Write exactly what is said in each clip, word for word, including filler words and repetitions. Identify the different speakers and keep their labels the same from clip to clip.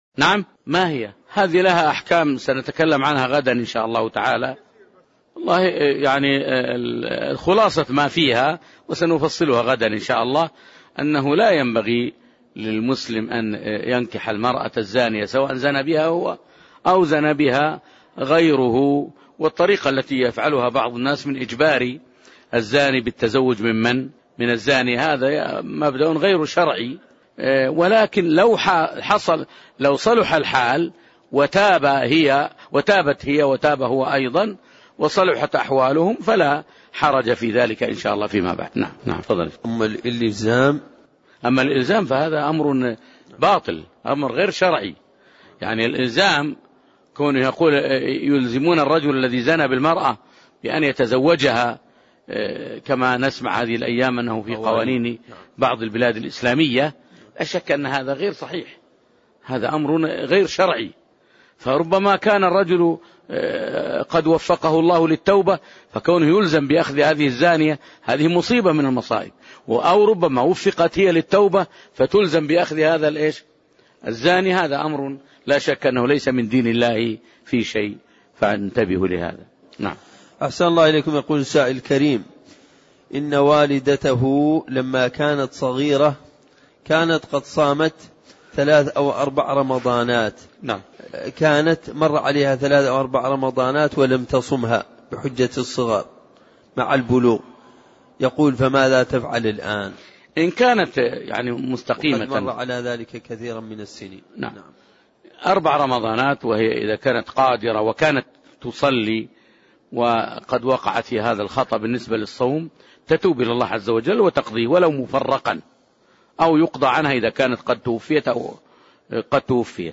Speaker 1: نعم. ما هي هذه؟ لها أحكام سنتكلم عنها غدا إن شاء الله تعالى. والله يعني الخلاصة ما فيها وسنفصلها غدا إن شاء الله، أنه لا ينبغي للمسلم أن ينكح المرأة الزانية سواء زنى بها هو أو زنى بها غيره. والطريقة التي يفعلها بعض الناس من إجبار الزاني بالتزوج من من من الزاني هذا مبدأ غير شرعي. ولكن لو حصل لو صلح الحال وتاب هي وتابت هي وتاب هو أيضا وصلحت أحوالهم فلا حرج في ذلك إن شاء الله فيما بعد. نعم نعم تفضل.
Speaker 2: أما الإلزام
Speaker 1: أما الإلزام فهذا أمر باطل، أمر غير شرعي. يعني الإلزام كونه يقول يلزمون الرجل الذي زنى بالمرأة بأن يتزوجها، كما نسمع هذه الأيام أنه في قوانين بعض البلاد الإسلامية، لا شك أن هذا غير صحيح، هذا أمر غير شرعي. فربما كان الرجل قد وفقه الله للتوبة فكونه يلزم بأخذ هذه الزانية هذه مصيبة من المصائب، أو ربما وفقت هي للتوبة فتلزم بأخذ هذا الإيش الزاني. هذا أمر لا شك أنه ليس من دين الله في شيء، فانتبهوا لهذا. نعم.
Speaker 2: أحسن الله إليكم. يقول سائل كريم: إن والدته لما كانت صغيرة كانت قد صامت ثلاث أو أربع رمضانات.
Speaker 1: نعم.
Speaker 2: كانت مر عليها ثلاث أو أربع رمضانات ولم تصمها بحجة الصغر مع البلوغ. يقول: فماذا تفعل الآن
Speaker 1: إن كانت يعني مستقيمة؟
Speaker 2: مر على ذلك كثيرا من السنين.
Speaker 1: نعم. نعم. أربع رمضانات، وهي إذا كانت قادرة وكانت تصلي وقد وقعت في هذا الخطأ بالنسبة للصوم تتوب إلى الله عز وجل وتقضيه ولو مفرقا، أو يقضى عنها إذا كانت قد توفيت أو قد توفيت.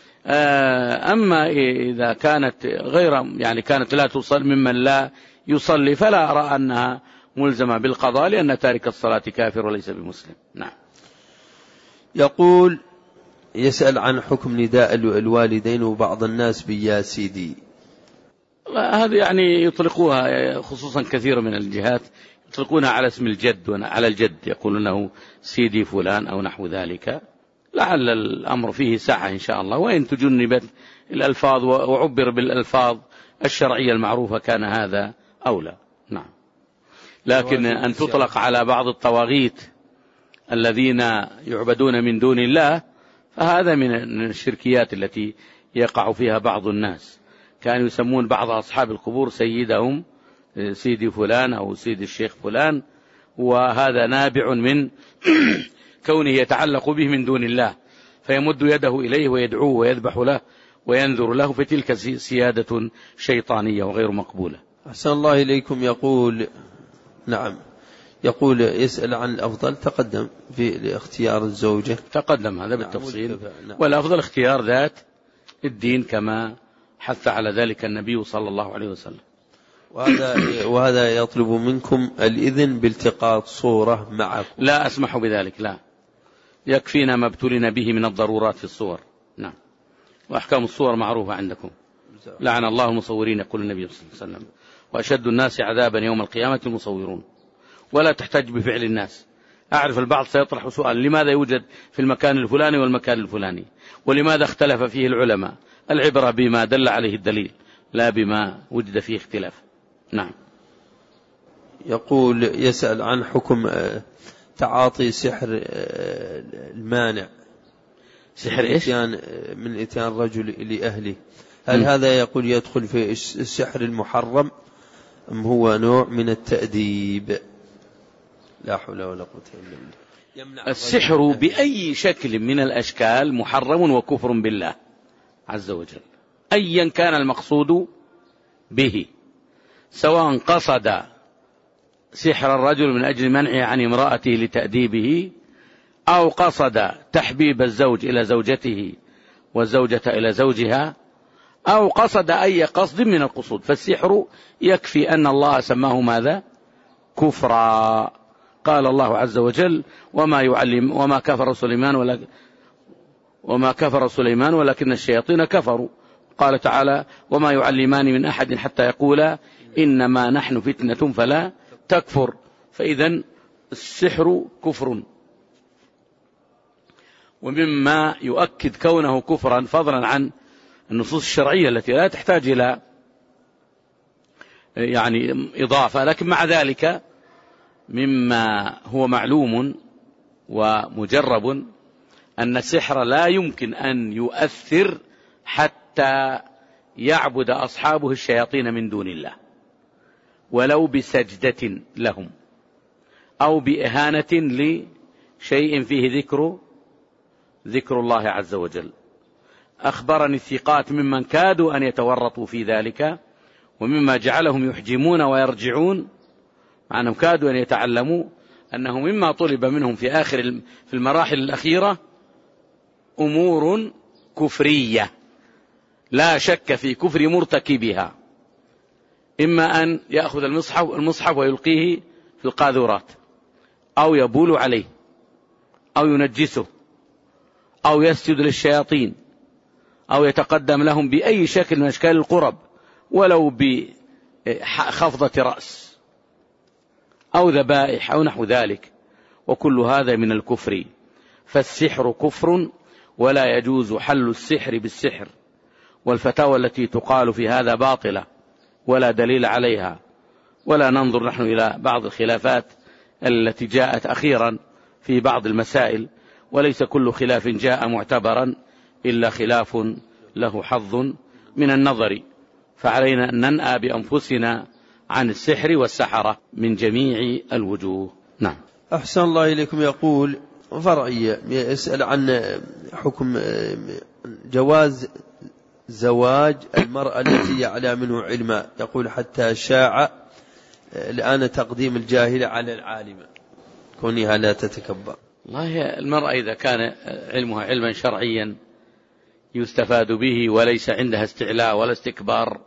Speaker 1: أما إذا كانت غير يعني كانت لا تصلي ممن لا يصلي فلا أرى أنها ملزمة بالقضاء، لأن تارك الصلاة كافر وليس بمسلم. نعم.
Speaker 2: يقول يسأل عن حكم نداء الوالدين وبعض الناس بيا سيدي.
Speaker 1: هذا يعني يطلقوها خصوصا كثير من الجهات يطلقونها على اسم الجد وعلى الجد، يقولونه سيدي فلان أو نحو ذلك. لعل الأمر فيه سعة إن شاء الله، وإن تجنبت الألفاظ وعبر بالألفاظ الشرعية المعروفة كان هذا أولى. نعم. لكن أن تطلق على بعض الطواغيت الذين يعبدون من دون الله فهذا من الشركيات التي يقع فيها بعض الناس. كانوا يسمون بعض أصحاب القبور سيدهم سيدي فلان أو سيد الشيخ فلان، وهذا نابع من كونه يتعلق به من دون الله، فيمد يده إليه ويدعوه ويذبح له وينذر له، فتلك سيادة شيطانية وغير مقبولة.
Speaker 2: أحسن الله إليكم. يقول نعم يقول يسأل عن الأفضل، تقدم في اختيار الزوجة،
Speaker 1: تقدم هذا بالتفصيل. نعم. والأفضل اختيار ذات الدين كما حث على ذلك النبي صلى الله عليه وسلم.
Speaker 2: وهذا, وهذا يطلب منكم الإذن بالتقاط صورة معكم.
Speaker 1: لا أسمح بذلك، لا، يكفينا ما ابتلينا به من الضرورات في الصور. نعم. وأحكام الصور معروفة عندكم. لعن الله المصورين، يقول النبي صلى الله عليه وسلم، وأشد الناس عذابا يوم القيامة المصورون. ولا تحتج بفعل الناس. أعرف البعض سيطرح سؤال: لماذا يوجد في المكان الفلاني والمكان الفلاني، ولماذا اختلف فيه العلماء؟ العبرة بما دل عليه الدليل لا بما وجد فيه اختلاف. نعم.
Speaker 2: يقول يسأل عن حكم تعاطي سحر المانع،
Speaker 1: سحر إيش؟
Speaker 2: من إتيان الرجل لأهله. هل م. هذا يقول يدخل في السحر المحرم أم هو نوع من التأديب؟ لا حول ولا قوة إلا بالله.
Speaker 1: السحر بأي شكل من الأشكال محرم وكفر بالله عز وجل، أيا كان المقصود به، سواء قصد سحر الرجل من أجل منعه عن امرأته لتأديبه، أو قصد تحبيب الزوج إلى زوجته والزوجة إلى زوجها، أو قصد أي قصد من القصود. فالسحر يكفي أن الله سماه ماذا؟ كفرا. قال الله عز وجل: وما يعلم وما كفر سليمان ولا وما كفر سليمان ولكن الشياطين كفروا. قال تعالى: وما يعلمان من أحد حتى يقولا إنما نحن فتنة فلا تكفر. فإذا السحر كفر. ومما يؤكد كونه كفرا فضلا عن النصوص الشرعية التي لا تحتاج إلى يعني إضافة. لكن مع ذلك مما هو معلوم ومجرب أن السحر لا يمكن أن يؤثر حتى يعبد أصحابه الشياطين من دون الله، ولو بسجدة لهم أو بإهانة لشيء فيه ذكر ذكر الله عز وجل. أخبرني الثقات ممن كادوا أن يتورطوا في ذلك، ومما جعلهم يحجمون ويرجعون مع أنهم كادوا أن يتعلموا، أنه مما طلب منهم في آخر في المراحل الأخيرة أمور كفرية لا شك في كفر مرتكبها، إما أن يأخذ المصحف, المصحف ويلقيه في القاذورات، أو يبول عليه، أو ينجسه، أو يسجد للشياطين، أو يتقدم لهم بأي شكل من أشكال القرب ولو بخفضة رأس أو ذبائح أو نحو ذلك، وكل هذا من الكفر. فالسحر كفر ولا يجوز حل السحر بالسحر، والفتاوى التي تقال في هذا باطلة ولا دليل عليها. ولا ننظر نحن إلى بعض الخلافات التي جاءت أخيرا في بعض المسائل، وليس كل خلاف جاء معتبرا إلا خلاف له حظ من النظر، فعلينا أن ننأى بأنفسنا عن السحر والسحرة من جميع الوجوه. نعم.
Speaker 2: أحسن الله إليكم. يقول فرعية يسأل عن حكم جواز زواج المرأة التي يعلى منه علما، يقول حتى شاع الآن تقديم الجاهلة على العالمة كونها لا تتكبر.
Speaker 1: الله، المرأة إذا كان علمها علما شرعيا يستفاد به وليس عندها استعلاء ولا استكبار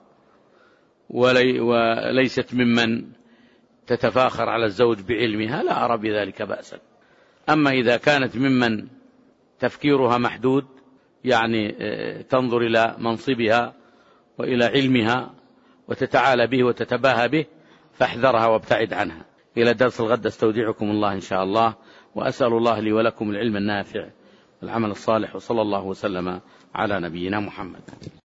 Speaker 1: ولي وليست ممن تتفاخر على الزوج بعلمها، لا أرى بذلك بأسا. أما إذا كانت ممن تفكيرها محدود، يعني تنظر إلى منصبها وإلى علمها وتتعالى به وتتباهى به، فاحذرها وابتعد عنها. إلى درس الغد استودعكم الله إن شاء الله، وأسأل الله لي ولكم العلم النافع والعمل الصالح، وصلى الله وسلم على نبينا محمد.